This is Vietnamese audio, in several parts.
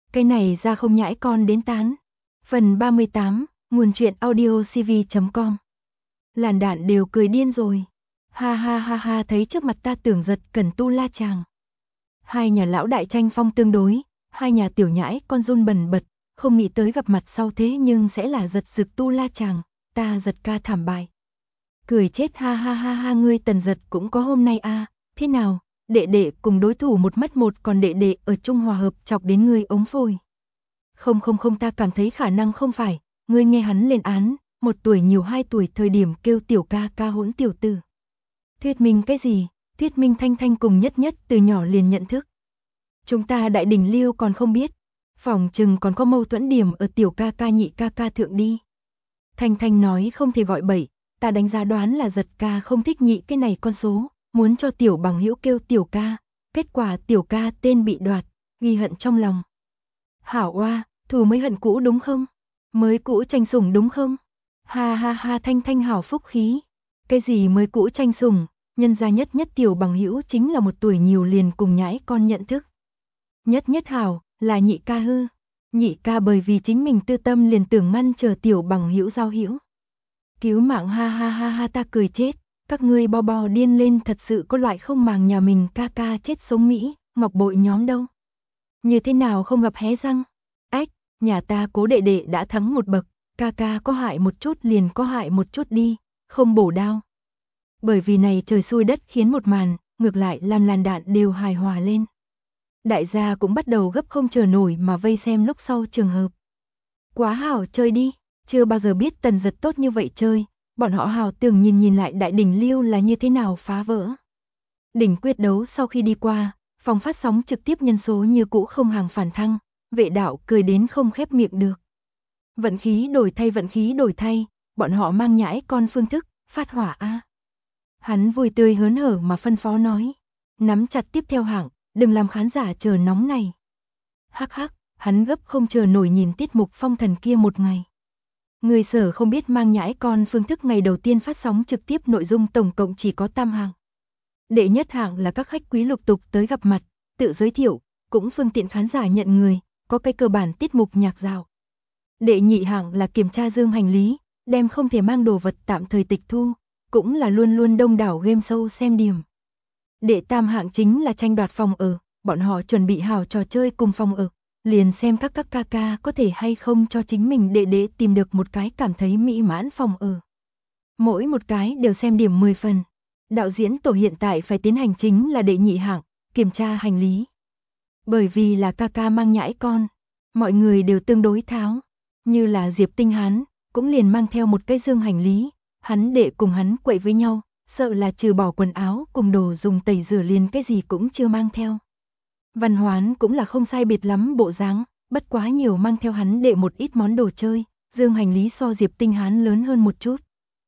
Cái này ra không nhãi con đến tán. Phần 38, nguồn truyện audio cv.com. Làn đạn đều cười điên rồi. Ha ha ha ha, thấy trước mặt ta tưởng giật cần tu la chàng. Hai nhà lão đại tranh phong tương đối, hai nhà tiểu nhãi con run bần bật, không nghĩ tới gặp mặt sau thế nhưng sẽ là giật dực tu la chàng, ta giật ca thảm bại. Cười chết, ha ha ha ha, ngươi Tần giật cũng có hôm nay a, thế nào, đệ đệ cùng đối thủ một mất một, còn đệ đệ ở chung hòa hợp chọc đến ngươi ống phổi. Không, ta cảm thấy khả năng không phải, ngươi nghe hắn lên án, 1 tuổi nhiều 2 tuổi thời điểm kêu tiểu ca ca hỗn tiểu tử. Thuyết minh cái gì? Thuyết minh Thanh Thanh cùng Nhất Nhất từ nhỏ liền nhận thức. Chúng ta đại đỉnh lưu còn không biết, phỏng chừng còn có mâu thuẫn điểm ở tiểu ca ca nhị ca ca thượng đi. Thanh Thanh nói không thể gọi bậy, ta đánh giá đoán là giật ca không thích nhị cái này con số, muốn cho tiểu bằng hữu kêu tiểu ca, kết quả tiểu ca tên bị đoạt, ghi hận trong lòng. Hảo oa, thù mới hận cũ đúng không? Mới cũ tranh sủng đúng không? Ha ha ha, Thanh Thanh hảo phúc khí. Cái gì mới cũ tranh sủng, nhân gia Nhất Nhất tiểu bằng hữu chính là 1 tuổi nhiều liền cùng nhãi con nhận thức. Nhất Nhất hảo, là nhị ca hư. Nhị ca bởi vì chính mình tư tâm liền tưởng ngăn chờ tiểu bằng hữu giao hữu. Cứu mạng, ha ha ha ha, ta cười chết, các ngươi bo điên lên, thật sự có loại không màng nhà mình ca ca chết sống Mỹ, ngọc bội nhóm đâu. Như thế nào không gặp hé răng? Ách, nhà ta Cố đệ đệ đã thắng 1 bậc, ca ca có hại một chút liền có hại một chút đi, không bổ đao. Bởi vì này trời xui đất khiến một màn, ngược lại làm làn đạn đều hài hòa lên. Đại gia cũng bắt đầu gấp không chờ nổi mà vây xem lúc sau trường hợp. Quá hảo chơi đi, chưa bao giờ biết Tần giật tốt như vậy chơi, bọn họ hào tưởng nhìn lại đại đỉnh lưu là như thế nào phá vỡ. Đỉnh quyết đấu sau khi đi qua, phòng phát sóng trực tiếp nhân số như cũ không hàng phản thăng, Vệ Đạo cười đến không khép miệng được. Vận khí đổi thay, bọn họ mang nhãi con phương thức, phát hỏa a. Hắn vui tươi hớn hở mà phân phó nói, nắm chặt tiếp theo hạng, đừng làm khán giả chờ nóng này. Hắc hắc, hắn gấp không chờ nổi nhìn tiết mục phong thần kia một ngày. Người sở không biết mang nhãi con phương thức ngày đầu tiên phát sóng trực tiếp nội dung tổng cộng chỉ có tam hạng. Đệ nhất hạng là các khách quý lục tục tới gặp mặt, tự giới thiệu, cũng phương tiện khán giả nhận người, có cái cơ bản tiết mục nhạc dạo. Đệ nhị hạng là kiểm tra dương hành lý, đem không thể mang đồ vật tạm thời tịch thu, cũng là luôn đông đảo game show xem điểm. Đệ tam hạng chính là tranh đoạt phòng ở, bọn họ chuẩn bị hào trò chơi cùng phòng ở, liền xem các ca ca có thể hay không cho chính mình đệ tìm được một cái cảm thấy mỹ mãn phòng ở. Mỗi một cái đều xem điểm 10 phần. Đạo diễn tổ hiện tại phải tiến hành chính là đệ nhị hạng, kiểm tra hành lý. Bởi vì là ca ca mang nhãi con, mọi người đều tương đối tháo, như là Diệp Tinh Hán, cũng liền mang theo một cái dương hành lý, hắn đệ cùng hắn quậy với nhau, sợ là trừ bỏ quần áo cùng đồ dùng tẩy rửa liền cái gì cũng chưa mang theo. Văn Hoán cũng là không sai biệt lắm bộ dáng, bất quá nhiều mang theo hắn đệ một ít món đồ chơi, dương hành lý so Diệp Tinh Hán lớn hơn một chút.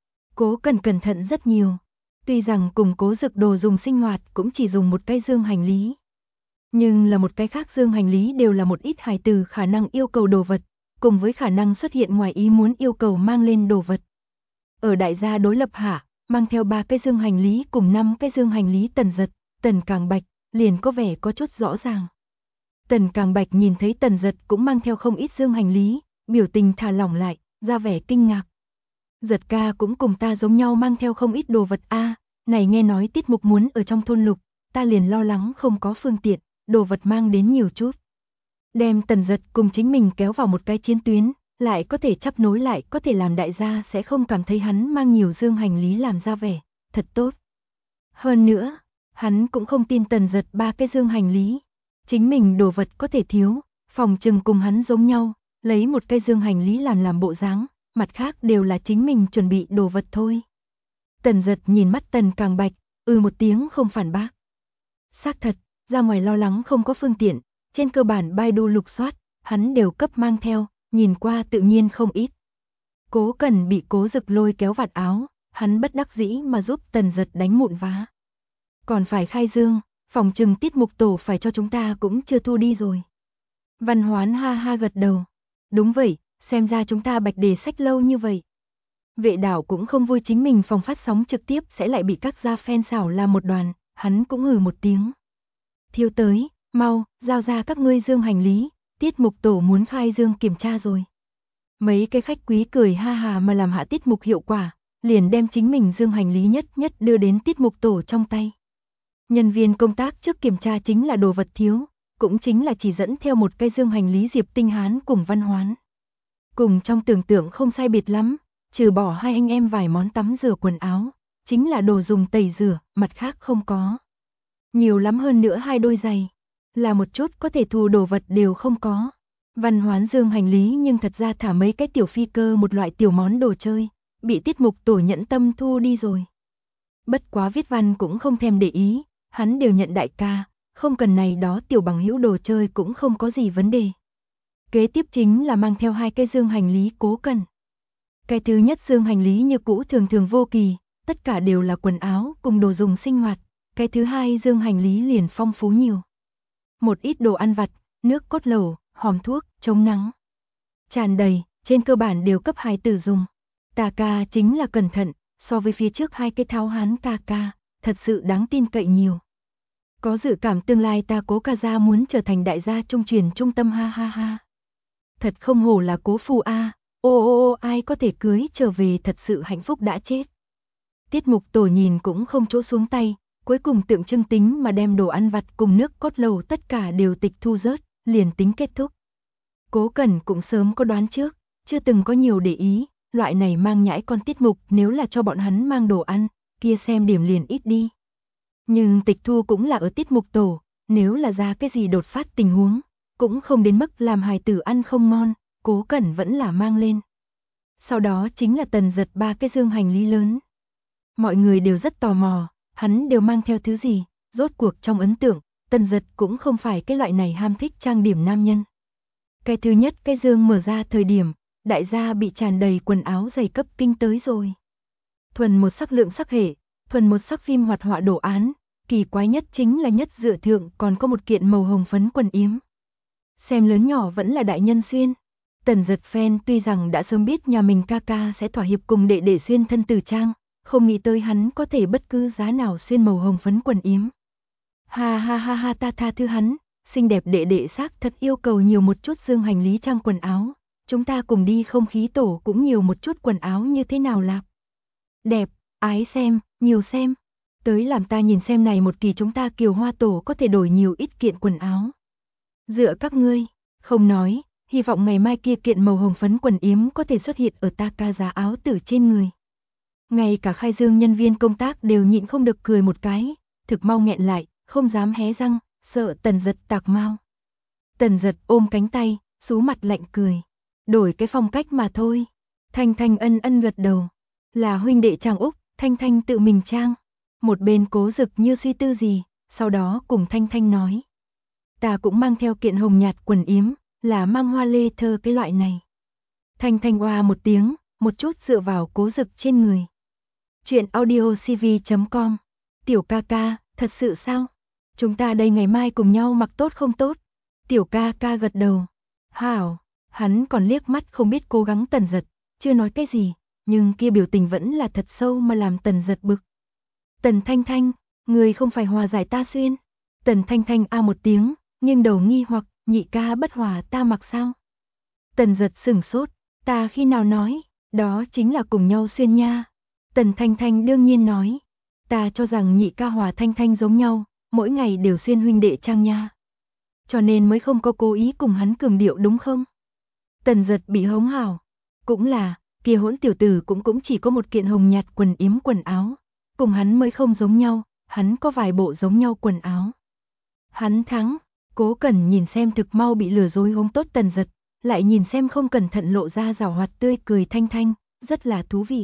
Cố Cần cẩn thận rất nhiều, tuy rằng cùng Cố Dực đồ dùng sinh hoạt cũng chỉ dùng một cái dương hành lý. Nhưng là một cái khác dương hành lý đều là một ít hài từ khả năng yêu cầu đồ vật, cùng với khả năng xuất hiện ngoài ý muốn yêu cầu mang lên đồ vật. Ở đại gia đối lập hạ, mang theo 3 cái dương hành lý cùng 5 cái dương hành lý Tần Giật, Tần Càng Bạch, liền có vẻ có chút rõ ràng. Tần Càng Bạch nhìn thấy Tần Giật cũng mang theo không ít dương hành lý, biểu tình thả lỏng lại, ra vẻ kinh ngạc. Giật ca cũng cùng ta giống nhau mang theo không ít đồ vật a, này nghe nói tiết mục muốn ở trong thôn lục, ta liền lo lắng không có phương tiện, đồ vật mang đến nhiều chút. Đem Tần Giật cùng chính mình kéo vào một cái chiến tuyến, lại có thể chấp nối lại, có thể làm đại gia sẽ không cảm thấy hắn mang nhiều dương hành lý làm ra vẻ, thật tốt. Hơn nữa, hắn cũng không tin Tần Giật 3 cái dương hành lý, chính mình đồ vật có thể thiếu, phòng trừng cùng hắn giống nhau, lấy một cái dương hành lý làm bộ dáng, mặt khác đều là chính mình chuẩn bị đồ vật thôi. Tần Giật nhìn mắt Tần Càng Bạch, một tiếng không phản bác. Xác thật, ra ngoài lo lắng không có phương tiện, trên cơ bản Baidu lục soát, hắn đều cấp mang theo, nhìn qua tự nhiên không ít. Cố Cần bị Cố Dực lôi kéo vạt áo, hắn bất đắc dĩ mà giúp Tần Giật đánh mụn vá. Còn phải khai dương, phòng trừng tiết mục tổ phải cho chúng ta cũng chưa thu đi rồi. Văn Hoán ha ha gật đầu. Đúng vậy, xem ra chúng ta bạch đề sách lâu như vậy. Vệ Đạo cũng không vui chính mình phòng phát sóng trực tiếp sẽ lại bị các gia fan xảo làm một đoàn, hắn cũng hừ một tiếng. Thiêu tới, mau, giao ra các ngươi dương hành lý, Tiết mục tổ muốn khai dương kiểm tra rồi. Mấy cái khách quý cười ha hà mà làm hạ tiết mục hiệu quả, liền đem chính mình dương hành lý nhất nhất đưa đến tiết mục tổ trong tay. Nhân viên công tác trước kiểm tra chính là đồ vật thiếu, cũng chính là chỉ dẫn theo một cái dương hành lý Diệp Tinh Hán cùng Văn Hoán. Cùng trong tưởng tượng không sai biệt lắm, trừ bỏ hai anh em vài món tắm rửa quần áo, chính là đồ dùng tẩy rửa, mặt khác không có. Nhiều lắm hơn nữa hai đôi giày, là một chút có thể thu đồ vật đều không có. Văn Hoán dương hành lý nhưng thật ra thả mấy cái tiểu phi cơ một loại tiểu món đồ chơi, bị tiết mục tổ nhẫn tâm thu đi rồi. Bất quá viết văn cũng không thèm để ý, hắn đều nhận đại ca, không cần này đó tiểu bằng hữu đồ chơi cũng không có gì vấn đề. Kế tiếp chính là mang theo hai cái dương hành lý Cố Cẩn. Cái thứ nhất dương hành lý như cũ thường thường vô kỳ, tất cả đều là quần áo cùng đồ dùng sinh hoạt. Cái thứ hai dương hành lý liền phong phú nhiều. Một ít đồ ăn vặt, nước cốt lẩu, hòm thuốc, chống nắng. Tràn đầy, trên cơ bản đều cấp hài tử dùng. Tà ca chính là cẩn thận, so với phía trước hai cái tháo hán ca ca, thật sự đáng tin cậy nhiều. Có dự cảm tương lai ta Cố ca gia muốn trở thành đại gia trung truyền trung tâm ha ha ha. Thật không hổ là Cố phù a, ô ai có thể cưới trở về thật sự hạnh phúc đã chết. Tiết mục tổ nhìn cũng không chỗ xuống tay, cuối cùng tượng trưng tính mà đem đồ ăn vặt cùng nước cốt lẩu tất cả đều tịch thu rớt, liền tính kết thúc. Cố Cẩn cũng sớm có đoán trước, chưa từng có nhiều để ý, loại này mang nhãi con tiết mục nếu là cho bọn hắn mang đồ ăn, kia xem điểm liền ít đi. Nhưng tịch thu cũng là ở tiết mục tổ, nếu là ra cái gì đột phát tình huống, cũng không đến mức làm hài tử ăn không ngon, Cố Cẩn vẫn là mang lên. Sau đó chính là Tần Giật ba cái dương hành lý lớn. Mọi người đều rất tò mò, hắn đều mang theo thứ gì, rốt cuộc trong ấn tượng, Tần Giật cũng không phải cái loại này ham thích trang điểm nam nhân. Cái thứ nhất cái dương mở ra thời điểm, đại gia bị tràn đầy quần áo giày cấp kinh tới rồi. Thuần một sắc lượng sắc hệ, thuần một sắc phim hoạt họa đồ án, kỳ quái nhất chính là nhất dựa thượng còn có một kiện màu hồng phấn quần yếm. Xem lớn nhỏ vẫn là đại nhân xuyên. Tần Giật fan tuy rằng đã sớm biết nhà mình ca ca sẽ thỏa hiệp cùng đệ đệ xuyên thân tử trang, không nghĩ tới hắn có thể bất cứ giá nào xuyên màu hồng phấn quần yếm. Ha ha ha ha ta tha thứ hắn, xinh đẹp đệ đệ xác thật yêu cầu nhiều một chút dương hành lý trang quần áo, chúng ta cùng đi không khí tổ cũng nhiều một chút quần áo như thế nào lạc. Đẹp, ái xem, nhiều xem, tới làm ta nhìn xem này một kỳ chúng ta Kiều Hoa tổ có thể đổi nhiều ít kiện quần áo. Dựa các ngươi, không nói, hy vọng ngày mai kia kiện màu hồng phấn quần yếm có thể xuất hiện ở ta ca giá áo tử trên người. Ngay cả khai dương nhân viên công tác đều nhịn không được cười một cái, thực mau nghẹn lại, không dám hé răng, sợ Tần Giật tạc mau. Tần Giật ôm cánh tay, sú mặt lạnh cười. Đổi cái phong cách mà thôi. Thanh Thanh ân ân gật đầu. Là huynh đệ Trang Úc, Thanh Thanh tự mình trang. Một bên Cố Dực như suy tư gì, sau đó cùng Thanh Thanh nói. Ta cũng mang theo kiện hồng nhạt quần yếm, là mang hoa lê thơ cái loại này. Thanh Thanh oa một tiếng, một chút dựa vào Cố Dực trên người. Chuyện audiocv.com. Tiểu ca ca, thật sự sao? Chúng ta đây ngày mai cùng nhau mặc tốt không tốt? Tiểu ca ca gật đầu. Hảo, hắn còn liếc mắt không biết cố gắng Tần Giật, chưa nói cái gì, nhưng kia biểu tình vẫn là thật sâu mà làm Tần Giật bực. Tần Thanh Thanh, người không phải hòa giải ta xuyên. Tần Thanh Thanh a một tiếng, nhưng đầu nghi hoặc, nhị ca bất hòa ta mặc sao? Tần Giật sửng sốt, ta khi nào nói, đó chính là cùng nhau xuyên nha. Tần Thanh Thanh đương nhiên nói, ta cho rằng nhị ca hòa Thanh Thanh giống nhau, mỗi ngày đều xuyên huynh đệ trang nha. Cho nên mới không có cố ý cùng hắn cường điệu đúng không? Tần Giật bị hống hào. Cũng là, kia hỗn tiểu tử cũng chỉ có một kiện hồng nhạt quần yếm quần áo. Cùng hắn mới không giống nhau, hắn có vài bộ giống nhau quần áo. Hắn thắng, Cố Cẩn nhìn xem thực mau bị lừa dối hống tốt Tần Giật, lại nhìn xem không cẩn thận lộ ra giảo hoạt tươi cười Thanh Thanh, rất là thú vị.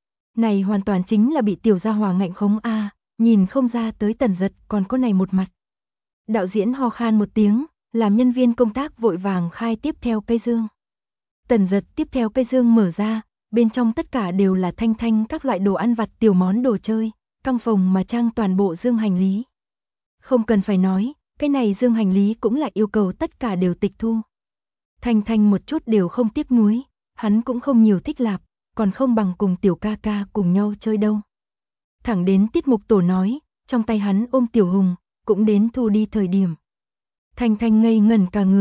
Này hoàn toàn chính là bị tiểu gia hòa ngạnh khống a, nhìn không ra tới Tần Giật còn có này một mặt. Đạo diễn ho khan một tiếng, làm nhân viên công tác vội vàng khai tiếp theo cây dương. Tần Giật tiếp theo cây dương mở ra, bên trong tất cả đều là Thanh Thanh các loại đồ ăn vặt tiểu món đồ chơi, căng phòng mà trang toàn bộ dương hành lý. Không cần phải nói, cái này dương hành lý cũng là yêu cầu tất cả đều tịch thu. Thanh Thanh một chút đều không tiếc nuối, hắn cũng không nhiều thích lạp, còn không bằng cùng tiểu ca ca cùng nhau chơi đâu. Thẳng đến tiết mục tổ nói, trong tay hắn ôm Tiểu Hùng, cũng đến thu đi thời điểm. Thanh Thanh ngây ngẩn cả người,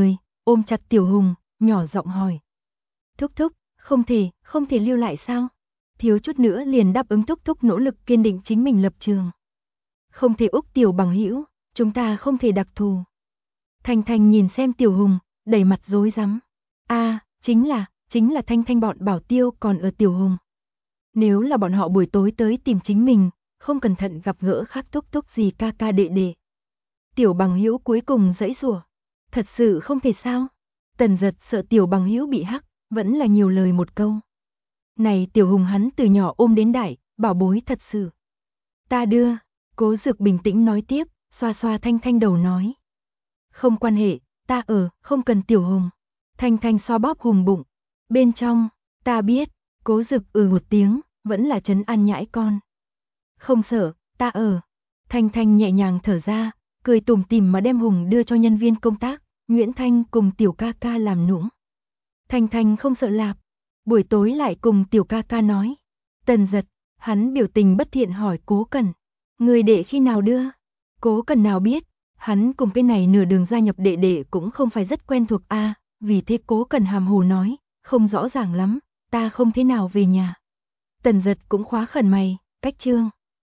ôm chặt Tiểu Hùng, nhỏ giọng hỏi. Thúc thúc, không thể lưu lại sao? Thiếu chút nữa liền đáp ứng thúc thúc nỗ lực kiên định chính mình lập trường. Không thể Úc Tiểu bằng hữu, chúng ta không thể đặc thù. Thanh Thanh nhìn xem Tiểu Hùng, đầy mặt rối rắm. Chính là Thanh Thanh bọn bảo tiêu còn ở Tiểu Hùng. Nếu là bọn họ buổi tối tới tìm chính mình, không cẩn thận gặp gỡ khác thúc thúc gì ca ca đệ đệ. Tiểu bằng hữu cuối cùng giãy giụa. Thật sự không thể sao? Tần Giật sợ Tiểu bằng hữu bị hắc, vẫn là nhiều lời một câu. Này Tiểu Hùng hắn từ nhỏ ôm đến đại, bảo bối thật sự. Ta đưa, Cố Dược bình tĩnh nói tiếp, xoa xoa Thanh Thanh đầu nói. Không quan hệ, ta không cần Tiểu Hùng. Thanh Thanh xoa bóp Hùng bụng. Bên trong, ta biết, Cố Dực một tiếng, vẫn là trấn an nhãi con. Không sợ, ta ở. Thanh Thanh nhẹ nhàng thở ra, cười tủm tỉm mà đem Hùng đưa cho nhân viên công tác, Nguyễn Thanh cùng Tiểu ca ca làm nũng. Thanh Thanh không sợ lạp, buổi tối lại cùng Tiểu ca ca nói. Tần Giật, hắn biểu tình bất thiện hỏi Cố Cần. Người đệ khi nào đưa? Cố Cần nào biết, hắn cùng cái này nửa đường gia nhập đệ đệ cũng không phải rất quen thuộc vì thế Cố Cần hàm hồ nói, không rõ ràng lắm, ta không thế nào về nhà. Tần Giật cũng khóa khẩn mày, cách chương.